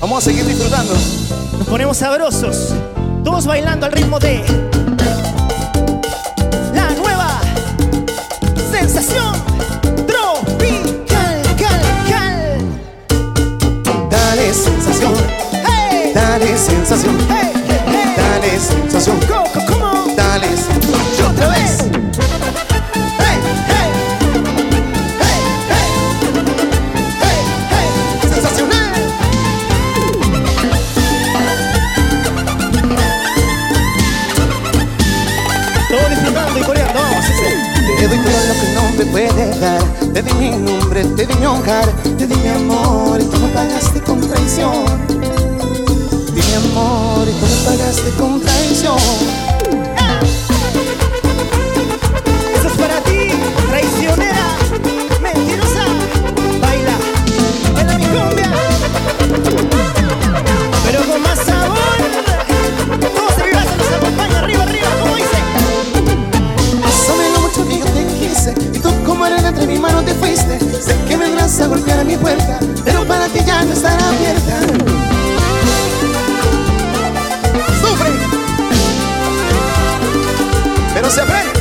Vamos a seguir disfrutando. Nos ponemos sabrosos, todos bailando al ritmo de la nueva sensación tropical, cal. Dale sensación, Hey, dale sensación, hey, hey, hey. dale sensación, ¿Cómo? dale sensación. Y otra vez. Hey, hey, hey, hey, hey, hey. Sensacional. Todos disfrutando y coreando, vamos, ese. Te doy todo lo que no me puedes dar. Te di mi nombre, te di mi hogar, te di mi amor y tú me pagaste con traición. Di mi amor y tú me pagaste con traición. Eso es para ti, traicionera, mentirosa. Baila, baila mi cumbia, pero con más sabor. Todos se vivan, nos acompaña, arriba, arriba, como dice. Sabes lo mucho que yo te quise y tú como arena entre mis manos te fuiste. Sé que vendrás a golpear a mi puerta, pero para ti ya no estará abierta. Sufre, pero se aprende.